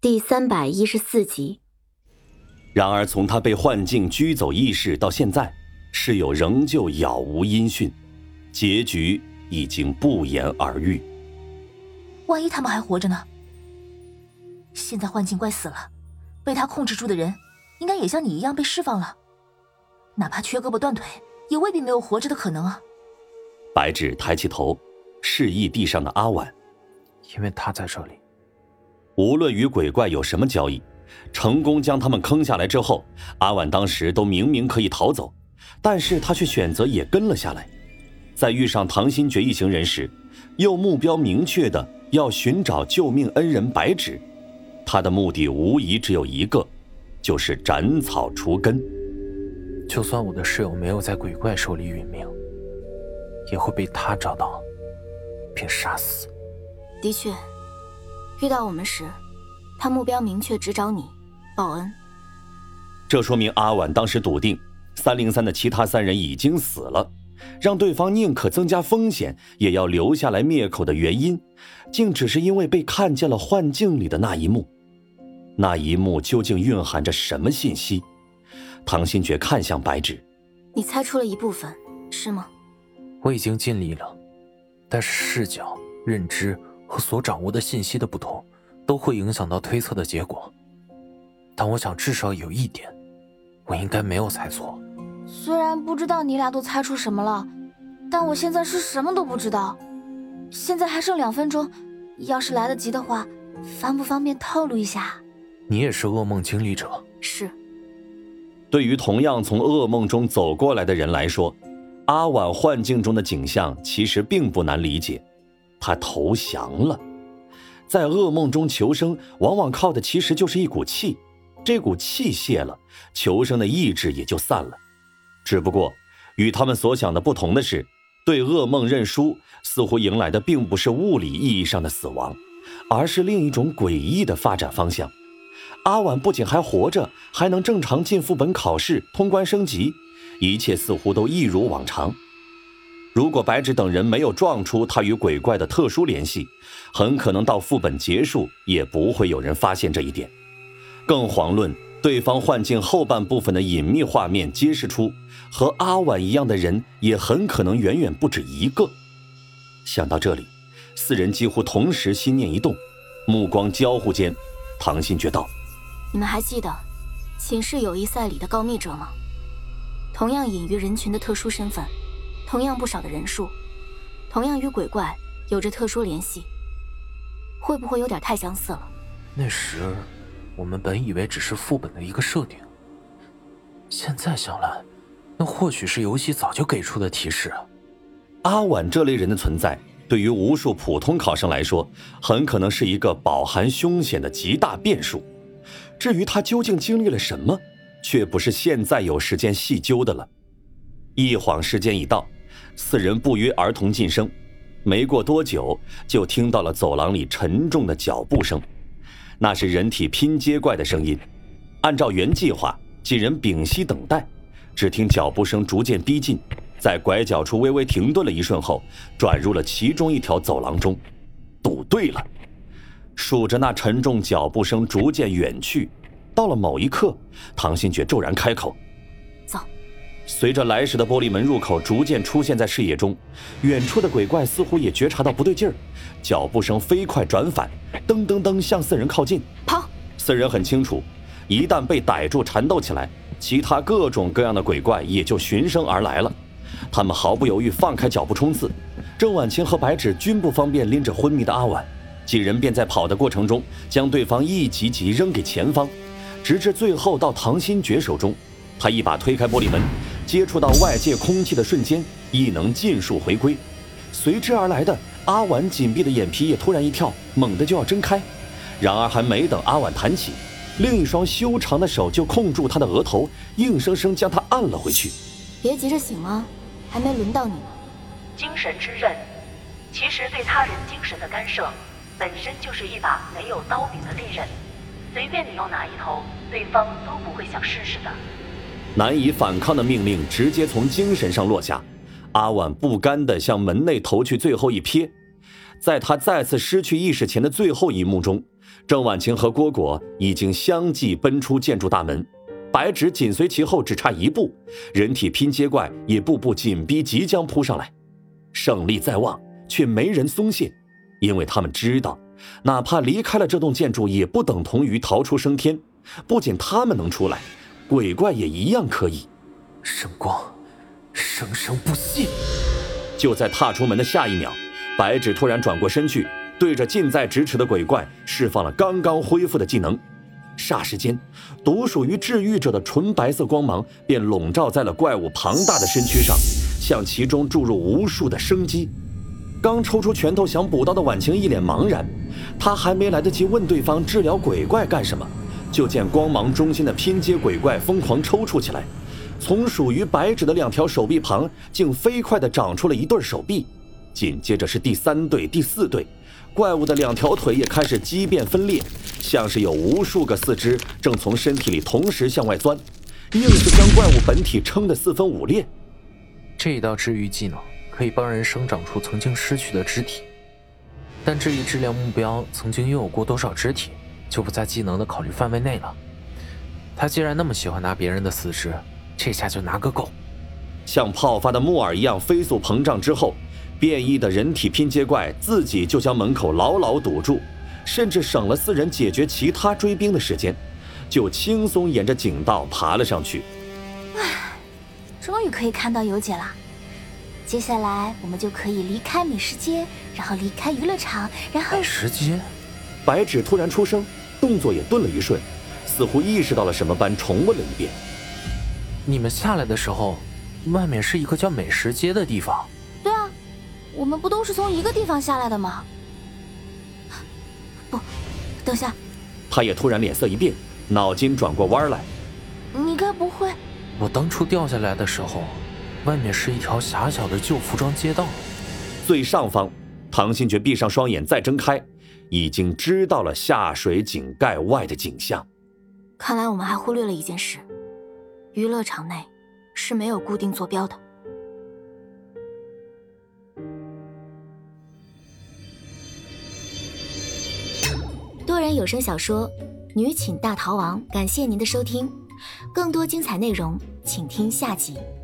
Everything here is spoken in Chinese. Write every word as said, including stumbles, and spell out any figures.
第三百一十四集。 然而从他被幻境拘走意识到现在，室友仍旧杳无音讯，结局已经不言而喻。 万一他们还活着呢？现在幻境怪死了，被他控制住的人应该也像你一样被释放了，哪怕缺胳膊断腿也未必没有活着的可能啊。 白芷抬起头示意地上的阿婉， 因为他在这里。 无论与鬼怪有什么交易，成功将他们坑下来之后，阿婉当时都明明可以逃走，但是他却选择也跟了下来。在遇上唐新觉一行人时，又目标明确的要寻找救命恩人白芷，他的目的无疑只有一个，就是斩草除根。 就算我的室友没有在鬼怪手里殒命，也会被他找到并杀死。 的确，遇到我们时，他目标明确，只找你报恩。 这说明阿婉当时笃定三零三的其他三人已经死了，让对方宁可增加风险也要留下来灭口的原因，竟只是因为被看见了幻境里的那一幕。那一幕究竟蕴含着什么信息？唐新觉看向白芷， 你猜出了一部分，是吗？ 我已经尽力了，但是视角、认知和所掌握的信息的不同，都会影响到推测的结果。但我想至少有一点，我应该没有猜错。 虽然不知道你俩都猜出什么了，但我现在是什么都不知道。现在还剩两分钟，要是来得及的话，方不方便透露一下？ 你也是噩梦经历者。 是。 对于同样从噩梦中走过来的人来说，阿婉幻境中的景象其实并不难理解。他投降了。在噩梦中求生，往往靠的其实就是一股气，这股气泄了，求生的意志也就散了。只不过与他们所想的不同的是，对噩梦认输似乎迎来的并不是物理意义上的死亡，而是另一种诡异的发展方向。阿婉不仅还活着，还能正常进副本考试，通关升级，一切似乎都一如往常。如果白芷等人没有撞出他与鬼怪的特殊联系，很可能到副本结束也不会有人发现这一点。更遑论对方幻境后半部分的隐秘画面揭示出，和阿婉一样的人也很可能远远不止一个。想到这里，四人几乎同时心念一动，目光交互间，唐新觉道： 你们还记得寝室友谊赛里的告密者吗？同样隐于人群的特殊身份，同样不少的人数，同样与鬼怪有着特殊联系，会不会有点太相似了？ 那时我们本以为只是副本的一个设定，现在想来，那或许是游戏早就给出的提示。 阿婉这类人的存在，对于无数普通考生来说，很可能是一个饱含凶险的极大变数。至于他究竟经历了什么，却不是现在有时间细究的了。一晃时间已到，四人不约而同噤声，没过多久就听到了走廊里沉重的脚步声，那是人体拼接怪的声音。按照原计划，几人屏息等待，只听脚步声逐渐逼近，在拐角处微微停顿了一瞬后，转入了其中一条走廊中。赌对了。数着那沉重脚步声逐渐远去，到了某一刻，唐新觉骤然开口： 走。 随着来时的玻璃门入口逐渐出现在视野中，远处的鬼怪似乎也觉察到不对劲儿，脚步声飞快转返，噔噔噔向四人靠近。 跑！ 四人很清楚，一旦被逮住缠斗起来，其他各种各样的鬼怪也就循声而来了。他们毫不犹豫放开脚步冲刺，郑婉清和白芷均不方便拎着昏迷的阿婉，几人便在跑的过程中将对方一级级扔给前方，直至最后到唐新觉手中。他一把推开玻璃门，接触到外界空气的瞬间，亦能尽数回归。随之而来的阿婉紧闭的眼皮也突然一跳，猛地就要睁开。然而还没等阿婉弹起，另一双修长的手就控住她的额头，硬生生将她按了回去。 别急着醒啊，还没轮到你呢。 精神之刃，其实对他人精神的干涉本身就是一把没有刀柄的利刃，随便你用哪一头，对方都不会想试试的。 难以反抗的命令直接从精神上落下，阿婉不甘地向门内投去最后一瞥。在他再次失去意识前的最后一幕中， 郑婉晴和蝈蝈已经相继奔出建筑大门，白芷紧随其后，只差一步，人体拼接怪也步步紧逼，即将扑上来。胜利在望，却没人松懈，因为他们知道，哪怕离开了这栋建筑，也不等同于逃出升天。不仅他们能出来，鬼怪也一样可以。 圣光，生生不息。 就在踏出门的下一秒，白芷突然转过身去，对着近在咫尺的鬼怪释放了刚刚恢复的技能。霎时间，独属于治愈者的纯白色光芒便笼罩在了怪物庞大的身躯上，向其中注入无数的生机。刚抽出拳头想补刀的婉晴一脸茫然，她还没来得及问对方治疗鬼怪干什么，就见光芒中心的拼接鬼怪疯狂抽搐起来，从属于白芷的两条手臂旁竟飞快地长出了一对手臂，紧接着是第三对、第四对，怪物的两条腿也开始畸变分裂，像是有无数个四肢正从身体里同时向外钻，硬是将怪物本体撑得四分五裂。 这一道治愈技能可以帮人生长出曾经失去的肢体，但至于治疗目标曾经拥有过多少肢体，就不在技能的考虑范围内了。他既然那么喜欢拿别人的四肢，这下就拿个够。 像泡发的木耳一样飞速膨胀之后，变异的人体拼接怪自己就将门口牢牢堵住，甚至省了四人解决其他追兵的时间，就轻松沿着井道爬了上去。 唉，终于可以看到尤姐了。接下来我们就可以离开美食街，然后离开娱乐场，然后…… 美食街？ 白芷突然出声，动作也顿了一瞬，似乎意识到了什么般，重问了一遍： 你们下来的时候，外面是一个叫美食街的地方？ 对啊，我们不都是从一个地方下来的吗？不，等下。 他也突然脸色一变，脑筋转过弯来。 你该不会…… 我当初掉下来的时候，外面是一条狭小的旧服装街道。 最上方，唐新觉闭上双眼再睁开，已经知道了下水井盖外的景象。 看来我们还忽略了一件事，娱乐场内是没有固定坐标的。多人有声小说《女寝大逃亡》，感谢您的收听，更多精彩内容请听下集。